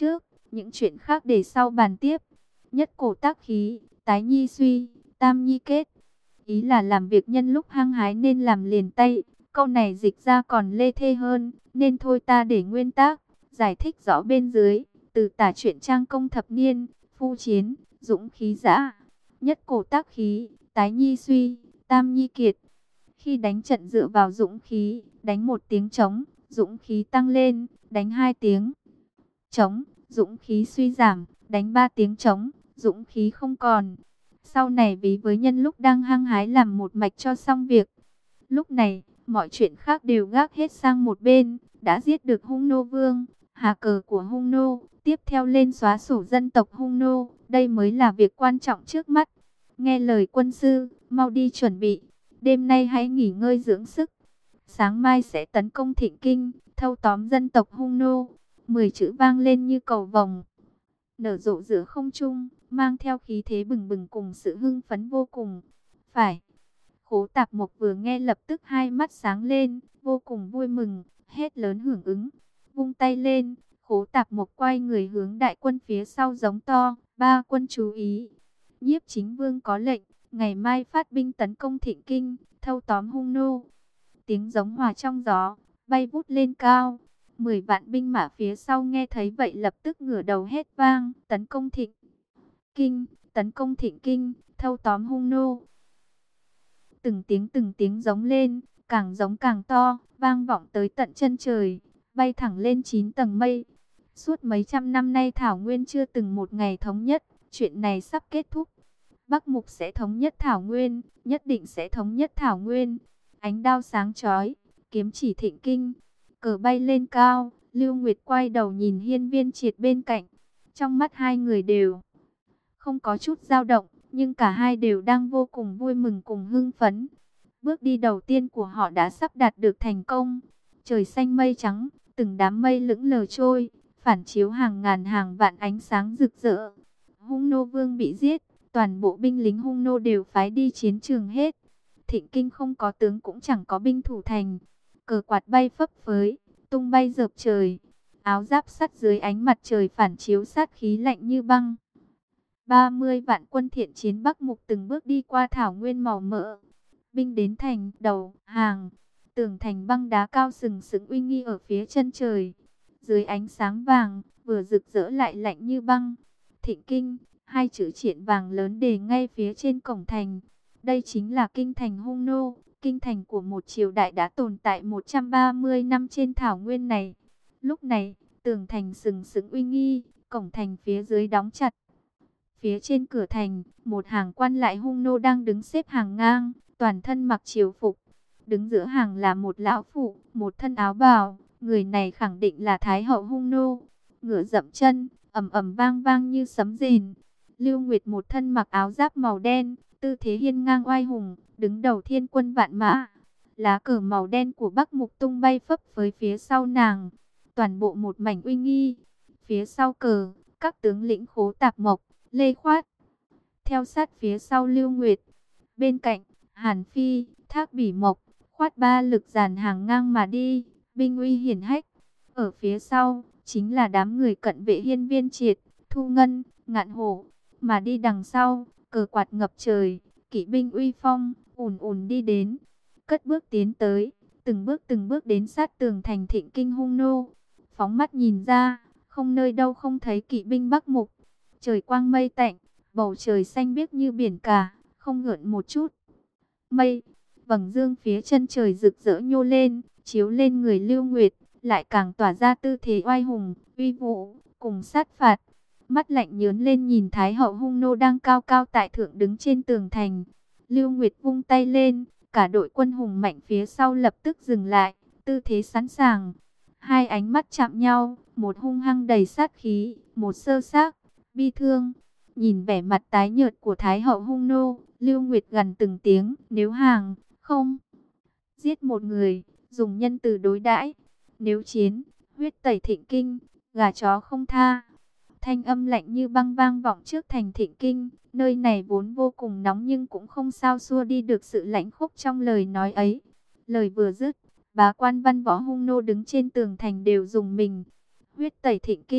những chuyện khác để sau bàn tiếp. Nhất cổ tác khí, tái nhi suy, tam nhi kết. Ý là làm việc nhân lúc hăng hái nên làm liền tay. Câu này dịch ra còn lê thê hơn, nên thôi ta để nguyên tác, giải thích rõ bên dưới. Từ tả truyện trang công thập niên, phu chiến, dũng khí dã. Nhất cổ tác khí, tái nhi suy, tam nhi kiệt. Khi đánh trận dựa vào dũng khí, đánh một tiếng trống, dũng khí tăng lên, đánh hai tiếng trống, dũng khí suy giảm, đánh ba tiếng trống, dũng khí không còn. Sau này ví với nhân lúc đang hăng hái làm một mạch cho xong việc. Lúc này, mọi chuyện khác đều gác hết sang một bên, đã giết được Hung Nô Vương, hạ cờ của Hung Nô, tiếp theo lên xóa sổ dân tộc Hung Nô, đây mới là việc quan trọng trước mắt. Nghe lời quân sư, mau đi chuẩn bị, đêm nay hãy nghỉ ngơi dưỡng sức. Sáng mai sẽ tấn công Thịnh Kinh, thâu tóm dân tộc Hung Nô. 10 chữ vang lên như cầu vồng, nở rộ giữa không trung, mang theo khí thế bừng bừng cùng sự hưng phấn vô cùng. Phải. Khố Tạp Mộc vừa nghe lập tức hai mắt sáng lên, vô cùng vui mừng, hét lớn hưởng ứng. Vung tay lên, Khố Tạp Mộc quay người hướng đại quân phía sau giống to, ba quân chú ý. Nhiếp Chính Vương có lệnh, ngày mai phát binh tấn công Thịnh Kinh, thâu tóm Hung Nô. Tiếng giống hòa trong gió, bay vút lên cao. 10 vạn binh mã phía sau nghe thấy vậy lập tức ngửa đầu hét vang, tấn công Thịnh Kinh, tấn công Thịnh Kinh, thâu tóm Hung Nô. Từng tiếng giống lên, càng giống càng to, vang vọng tới tận chân trời, bay thẳng lên 9 tầng mây. Suốt mấy trăm năm nay Thảo Nguyên chưa từng một ngày thống nhất, chuyện này sắp kết thúc. Bắc Mục sẽ thống nhất Thảo Nguyên, nhất định sẽ thống nhất Thảo Nguyên. Ánh đao sáng chói, kiếm chỉ Thịnh Kinh, cờ bay lên cao. Lưu Nguyệt quay đầu nhìn Hiên Viên Triệt bên cạnh, trong mắt hai người đều không có chút dao động, nhưng cả hai đều đang vô cùng vui mừng cùng hưng phấn. Bước đi đầu tiên của họ đã sắp đạt được thành công. Trời xanh mây trắng, từng đám mây lững lờ trôi, phản chiếu hàng ngàn hàng vạn ánh sáng rực rỡ. Hung Nô Vương bị giết, toàn bộ binh lính Hung Nô đều phái đi chiến trường hết. Thịnh Kinh không có tướng cũng chẳng có binh thủ thành. Cờ quạt bay phấp phới, tung bay dợp trời. Áo giáp sắt dưới ánh mặt trời phản chiếu sát khí lạnh như băng. 30 vạn quân thiện chiến Bắc Mục từng bước đi qua thảo nguyên màu mỡ. Binh đến thành đầu hàng, tường thành băng đá cao sừng sững uy nghi ở phía chân trời. Dưới ánh sáng vàng, vừa rực rỡ lại lạnh như băng. Thịnh Kinh, hai chữ triện vàng lớn đề ngay phía trên cổng thành. Đây chính là kinh thành Hung Nô, kinh thành của một triều đại đã tồn tại 130 năm trên thảo nguyên này. Lúc này, tường thành sừng sững uy nghi, cổng thành phía dưới đóng chặt. Phía trên cửa thành, một hàng quan lại Hung Nô đang đứng xếp hàng ngang, toàn thân mặc triều phục. Đứng giữa hàng là một lão phụ, một thân áo bào, người này khẳng định là Thái hậu Hung Nô. Ngựa dậm chân, ầm ầm vang vang như sấm rền. Lưu Nguyệt một thân mặc áo giáp màu đen, tư thế hiên ngang oai hùng, đứng đầu thiên quân vạn mã. Lá cờ màu đen của Bắc Mục tung bay phấp phới phía sau nàng, toàn bộ một mảnh uy nghi. Phía sau cờ, các tướng lĩnh Khố Tạp Mộc, Lê Khoát, theo sát phía sau Lưu Nguyệt. Bên cạnh, Hàn Phi, Thác Bỉ Mộc, Khoát ba lực dàn hàng ngang mà đi, binh uy hiển hách. Ở phía sau, chính là đám người cận vệ Hiên Viên Triệt, Thu Ngân, Ngạn Hổ. Mà đi đằng sau, cờ quạt ngập trời, kỵ binh uy phong, ùn ùn đi đến. Cất bước tiến tới, từng bước đến sát tường thành Thịnh Kinh Hung Nô. Phóng mắt nhìn ra, không nơi đâu không thấy kỵ binh Bắc Mục. Trời quang mây tạnh, bầu trời xanh biếc như biển cả, không gợn một chút mây. Vầng dương phía chân trời rực rỡ nhô lên, chiếu lên người Lưu Nguyệt, lại càng tỏa ra tư thế oai hùng, uy vũ, cùng sát phạt. Mắt lạnh nhớn lên nhìn Thái hậu Hung Nô đang cao cao tại thượng đứng trên tường thành. Lưu Nguyệt vung tay lên, cả đội quân hùng mạnh phía sau lập tức dừng lại, tư thế sẵn sàng. Hai ánh mắt chạm nhau, một hung hăng đầy sát khí, một sơ xác, bi thương. Nhìn vẻ mặt tái nhợt của Thái hậu Hung Nô, Lưu Nguyệt gằn từng tiếng, nếu hàng, không giết một người, dùng nhân từ đối đãi. Nếu chiến, huyết tẩy Thịnh Kinh, gà chó không tha. Thanh âm lạnh như băng vang vọng trước thành Thịnh Kinh, nơi này vốn vô cùng nóng nhưng cũng không sao xua đi được sự lãnh khốc trong lời nói ấy. Lời vừa dứt, bá quan văn võ Hung Nô đứng trên tường thành đều rùng mình. Huyết tẩy Thịnh Kinh,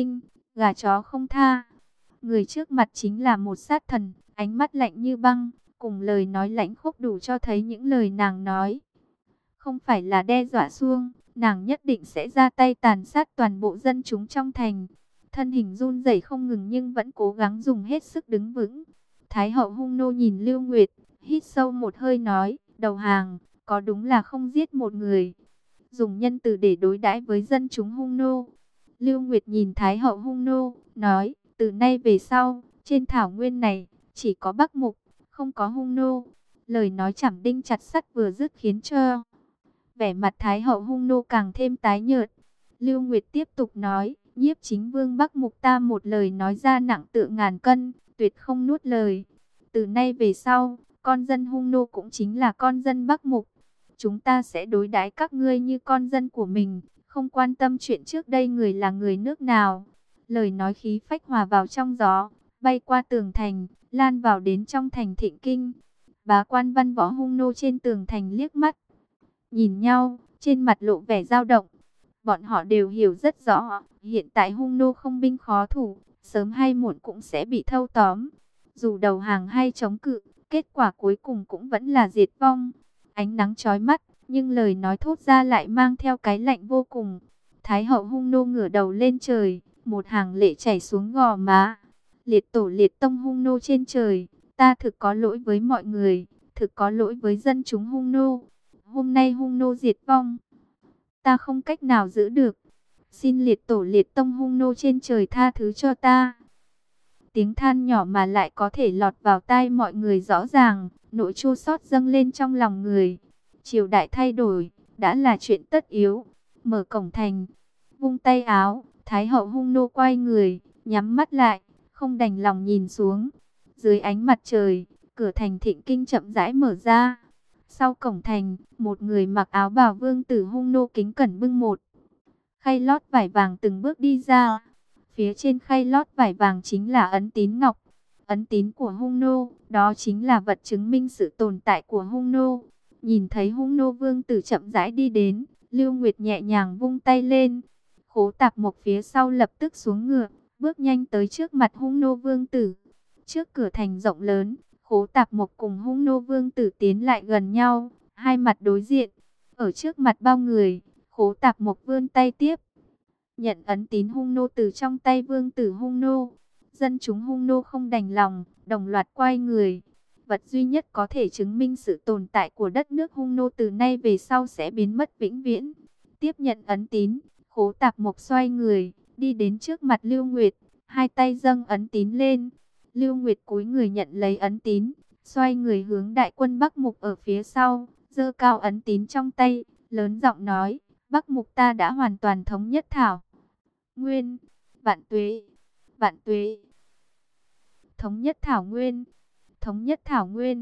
gà chó không tha. Người trước mặt chính là một sát thần, ánh mắt lạnh như băng, cùng lời nói lãnh khốc đủ cho thấy những lời nàng nói không phải là đe dọa xuông, nàng nhất định sẽ ra tay tàn sát toàn bộ dân chúng trong thành. Thân hình run rẩy không ngừng nhưng vẫn cố gắng dùng hết sức đứng vững. Thái hậu Hung Nô nhìn Lưu Nguyệt, hít sâu một hơi nói, đầu hàng, có đúng là không giết một người, dùng nhân từ để đối đãi với dân chúng Hung Nô. Lưu Nguyệt nhìn Thái hậu Hung Nô, nói, từ nay về sau, trên thảo nguyên này, chỉ có Bắc Mục, không có Hung Nô. Lời nói chảm đinh chặt sắt vừa dứt khiến cho vẻ mặt Thái hậu Hung Nô càng thêm tái nhợt. Lưu Nguyệt tiếp tục nói, Nhiếp Chính Vương Bắc Mục ta một lời nói ra nặng tựa ngàn cân, tuyệt không nuốt lời. Từ nay về sau, con dân Hung Nô cũng chính là con dân Bắc Mục. Chúng ta sẽ đối đãi các ngươi như con dân của mình, không quan tâm chuyện trước đây người là người nước nào. Lời nói khí phách hòa vào trong gió, bay qua tường thành, lan vào đến trong thành Thịnh Kinh. Bá quan văn võ Hung Nô trên tường thành liếc mắt nhìn nhau, trên mặt lộ vẻ dao động. Bọn họ đều hiểu rất rõ, hiện tại Hung Nô không binh khó thủ, sớm hay muộn cũng sẽ bị thâu tóm. Dù đầu hàng hay chống cự, kết quả cuối cùng cũng vẫn là diệt vong. Ánh nắng chói mắt, nhưng lời nói thốt ra lại mang theo cái lạnh vô cùng. Thái hậu Hung Nô ngửa đầu lên trời, một hàng lệ chảy xuống gò má. Liệt tổ liệt tông Hung Nô trên trời, ta thực có lỗi với mọi người, thực có lỗi với dân chúng Hung Nô. Hôm nay Hung Nô diệt vong, ta không cách nào giữ được. Xin liệt tổ liệt tông Hung Nô trên trời tha thứ cho ta. Tiếng than nhỏ mà lại có thể lọt vào tai mọi người rõ ràng, nỗi chua xót dâng lên trong lòng người. Triều đại thay đổi, đã là chuyện tất yếu. Mở cổng thành, vung tay áo, Thái hậu Hung Nô quay người, nhắm mắt lại, không đành lòng nhìn xuống. Dưới ánh mặt trời, cửa thành Thịnh Kinh chậm rãi mở ra. Sau cổng thành, một người mặc áo bào vương tử Hung Nô kính cẩn bưng một khay lót vải vàng từng bước đi ra. Phía trên khay lót vải vàng chính là ấn tín ngọc. Ấn tín của Hung Nô, đó chính là vật chứng minh sự tồn tại của Hung Nô. Nhìn thấy Hung Nô vương tử chậm rãi đi đến, Lưu Nguyệt nhẹ nhàng vung tay lên. Khố Tạp Mộc phía sau lập tức xuống ngựa, bước nhanh tới trước mặt Hung Nô vương tử. Trước cửa thành rộng lớn, Khố Tạp Mộc cùng Hung Nô vương tử tiến lại gần nhau, hai mặt đối diện. Ở trước mặt bao người, Khố Tạp Mộc vươn tay tiếp nhận ấn tín Hung Nô từ trong tay vương tử Hung Nô. Dân chúng Hung Nô không đành lòng, đồng loạt quay người. Vật duy nhất có thể chứng minh sự tồn tại của đất nước Hung Nô từ nay về sau sẽ biến mất vĩnh viễn. Tiếp nhận ấn tín, Khố Tạp Mộc xoay người, đi đến trước mặt Lưu Nguyệt, hai tay dâng ấn tín lên. Lưu Nguyệt cúi người nhận lấy ấn tín, xoay người hướng đại quân Bắc Mục ở phía sau, giơ cao ấn tín trong tay, lớn giọng nói, Bắc Mục ta đã hoàn toàn thống nhất thảo nguyên, vạn tuế, vạn tuế. Thống nhất thảo nguyên, thống nhất thảo nguyên.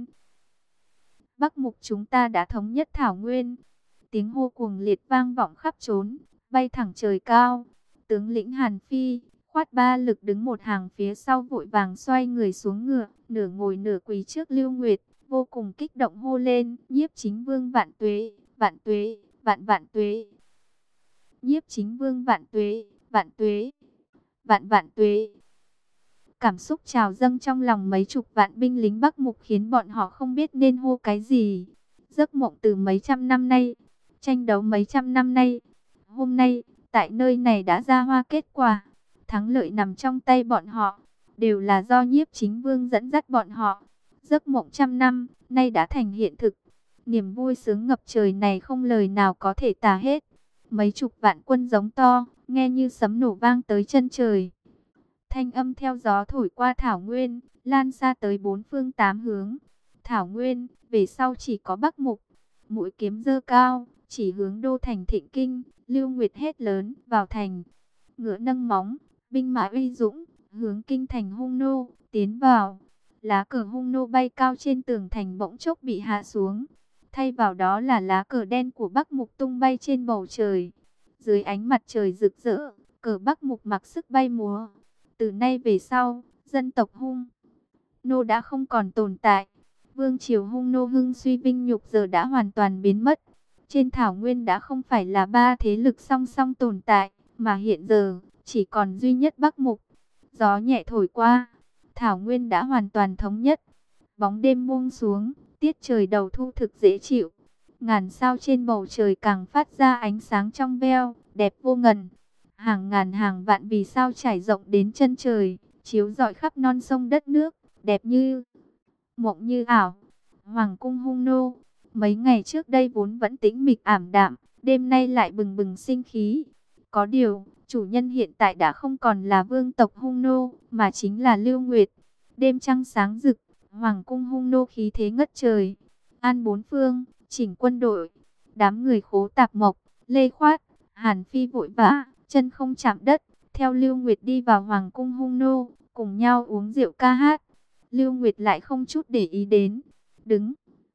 Bắc Mục chúng ta đã thống nhất thảo nguyên. Tiếng hô cuồng liệt vang vọng khắp trốn, bay thẳng trời cao. Tướng lĩnh Hàn Phi, Khoát Ba Lực đứng một hàng phía sau vội vàng xoay người xuống ngựa, nửa ngồi nửa quỳ trước Lưu Nguyệt, vô cùng kích động hô lên, Nhiếp Chính Vương vạn tuế, vạn tuế, vạn vạn tuế. Nhiếp Chính Vương vạn tuế, vạn tuế, vạn vạn tuế. Cảm xúc trào dâng trong lòng mấy chục vạn binh lính Bắc Mục khiến bọn họ không biết nên hô cái gì. Giấc mộng từ mấy trăm năm nay, tranh đấu mấy trăm năm nay, hôm nay, tại nơi này đã ra hoa kết quả. Thắng lợi nằm trong tay bọn họ, đều là do Nhiếp Chính Vương dẫn dắt bọn họ. Giấc mộng trăm năm, nay đã thành hiện thực. Niềm vui sướng ngập trời này không lời nào có thể tả hết. Mấy chục vạn quân giống to, nghe như sấm nổ vang tới chân trời. Thanh âm theo gió thổi qua thảo nguyên, lan xa tới bốn phương tám hướng. Thảo nguyên, về sau chỉ có Bắc Mục. Mũi kiếm giơ cao, chỉ hướng đô thành Thịnh Kinh. Lưu Nguyệt hét lớn, vào thành. Ngựa nâng móng, binh mã uy dũng, hướng kinh thành Hung Nô, tiến vào. Lá cờ Hung Nô bay cao trên tường thành bỗng chốc bị hạ xuống. Thay vào đó là lá cờ đen của Bắc Mục tung bay trên bầu trời. Dưới ánh mặt trời rực rỡ, cờ Bắc Mục mặc sức bay múa. Từ nay về sau, dân tộc Hung Nô đã không còn tồn tại. Vương triều Hung Nô hưng suy vinh nhục giờ đã hoàn toàn biến mất. Trên thảo nguyên đã không phải là ba thế lực song song tồn tại, mà hiện giờ chỉ còn duy nhất Bắc Mục. Gió nhẹ thổi qua, thảo nguyên đã hoàn toàn thống nhất. Bóng đêm buông xuống, tiết trời đầu thu thực dễ chịu. Ngàn sao trên bầu trời càng phát ra ánh sáng trong veo, đẹp vô ngần. Hàng ngàn hàng vạn vì sao trải rộng đến chân trời, chiếu rọi khắp non sông đất nước, đẹp như mộng như ảo. Hoàng cung Hung Nô, mấy ngày trước đây vốn vẫn tĩnh mịch ảm đạm, đêm nay lại bừng bừng sinh khí. Có điều, chủ nhân hiện tại đã không còn là vương tộc Hung Nô, mà chính là Lưu Nguyệt. Đêm trăng sáng rực, Hoàng cung Hung Nô khí thế ngất trời. An bốn phương, chỉnh quân đội. Đám người Khố Tạp Mộc, Lê Khoát, Hàn Phi vội vã, chân không chạm đất, theo Lưu Nguyệt đi vào Hoàng cung Hung Nô, cùng nhau uống rượu ca hát. Lưu Nguyệt lại không chút để ý đến, đứng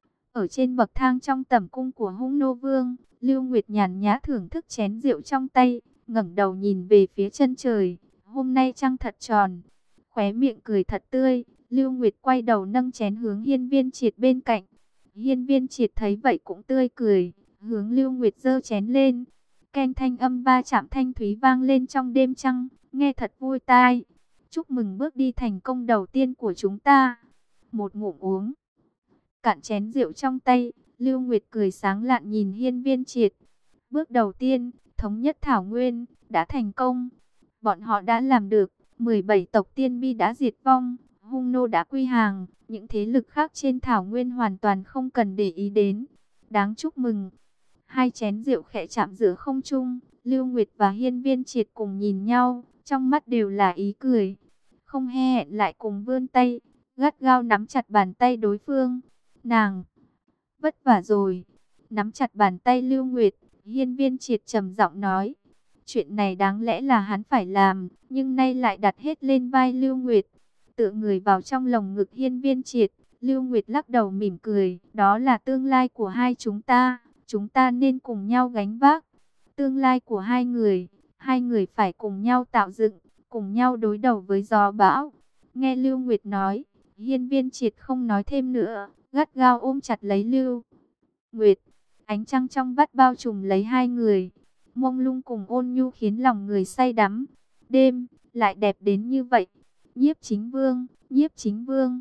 ở trên bậc thang trong tẩm cung của Hung Nô Vương. Lưu Nguyệt nhàn nhã thưởng thức chén rượu trong tay, ngẩng đầu nhìn về phía chân trời. Hôm nay trăng thật tròn, khóe miệng cười thật tươi. Lưu Nguyệt quay đầu nâng chén hướng Hiên Viên Triệt bên cạnh. Hiên Viên Triệt thấy vậy cũng tươi cười, hướng Lưu Nguyệt giơ chén lên. Keng, thanh âm va chạm thanh thúy vang lên trong đêm trăng, nghe thật vui tai. Chúc mừng bước đi thành công đầu tiên của chúng ta. Một ngụm uống cạn chén rượu trong tay, Lưu Nguyệt cười sáng lạn nhìn Hiên Viên Triệt. Bước đầu tiên, thống nhất Thảo Nguyên, đã thành công. Bọn họ đã làm được, 17 tộc Tiên Bi đã diệt vong, Hung Nô đã quy hàng, những thế lực khác trên Thảo Nguyên hoàn toàn không cần để ý đến. Đáng chúc mừng. Hai chén rượu khẽ chạm giữa không trung, Lưu Nguyệt và Hiên Viên Triệt cùng nhìn nhau, trong mắt đều là ý cười. Không hẹn lại cùng vươn tay, gắt gao nắm chặt bàn tay đối phương. Nàng vất vả rồi. Nắm chặt bàn tay Lưu Nguyệt, Hiên Viên Triệt trầm giọng nói. Chuyện này đáng lẽ là hắn phải làm, nhưng nay lại đặt hết lên vai Lưu Nguyệt. Tựa người vào trong lồng ngực Hiên Viên Triệt, Lưu Nguyệt lắc đầu mỉm cười. Đó là tương lai của hai chúng ta nên cùng nhau gánh vác. Tương lai của hai người phải cùng nhau tạo dựng, cùng nhau đối đầu với gió bão. Nghe Lưu Nguyệt nói, Hiên Viên Triệt không nói thêm nữa, gắt gao ôm chặt lấy Lưu Nguyệt. Ánh trăng trong vắt bao trùm lấy hai người, mông lung cùng ôn nhu khiến lòng người say đắm. Đêm lại đẹp đến như vậy. Nhiếp Chính Vương, Nhiếp Chính Vương.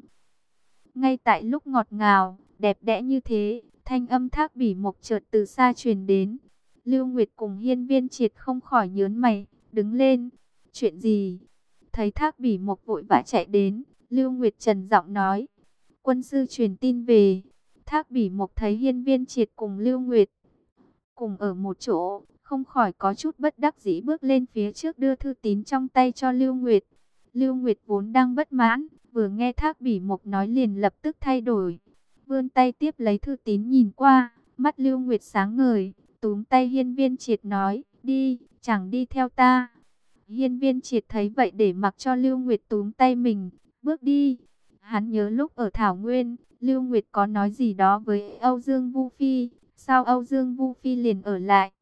Ngay tại lúc ngọt ngào, đẹp đẽ như thế, thanh âm Thác Bỉ Mộc chợt từ xa truyền đến. Lưu Nguyệt cùng Hiên Viên Triệt không khỏi nhớn mày, đứng lên. Chuyện gì? Thấy Thác Bỉ Mộc vội vã chạy đến, Lưu Nguyệt trầm giọng nói. Quân sư truyền tin về. Thác Bỉ Mộc thấy Hiên Viên Triệt cùng Lưu Nguyệt cùng ở một chỗ, không khỏi có chút bất đắc dĩ bước lên phía trước đưa thư tín trong tay cho Lưu Nguyệt. Lưu Nguyệt vốn đang bất mãn, vừa nghe Thác Bỉ Mộc nói liền lập tức thay đổi. Vươn tay tiếp lấy thư tín nhìn qua, mắt Lưu Nguyệt sáng ngời, túm tay Hiên Viên Triệt nói, đi, chẳng đi theo ta. Hiên Viên Triệt thấy vậy để mặc cho Lưu Nguyệt túm tay mình, bước đi. Hắn nhớ lúc ở Thảo Nguyên, Lưu Nguyệt có nói gì đó với Âu Dương Vu Phi, sao Âu Dương Vu Phi liền ở lại.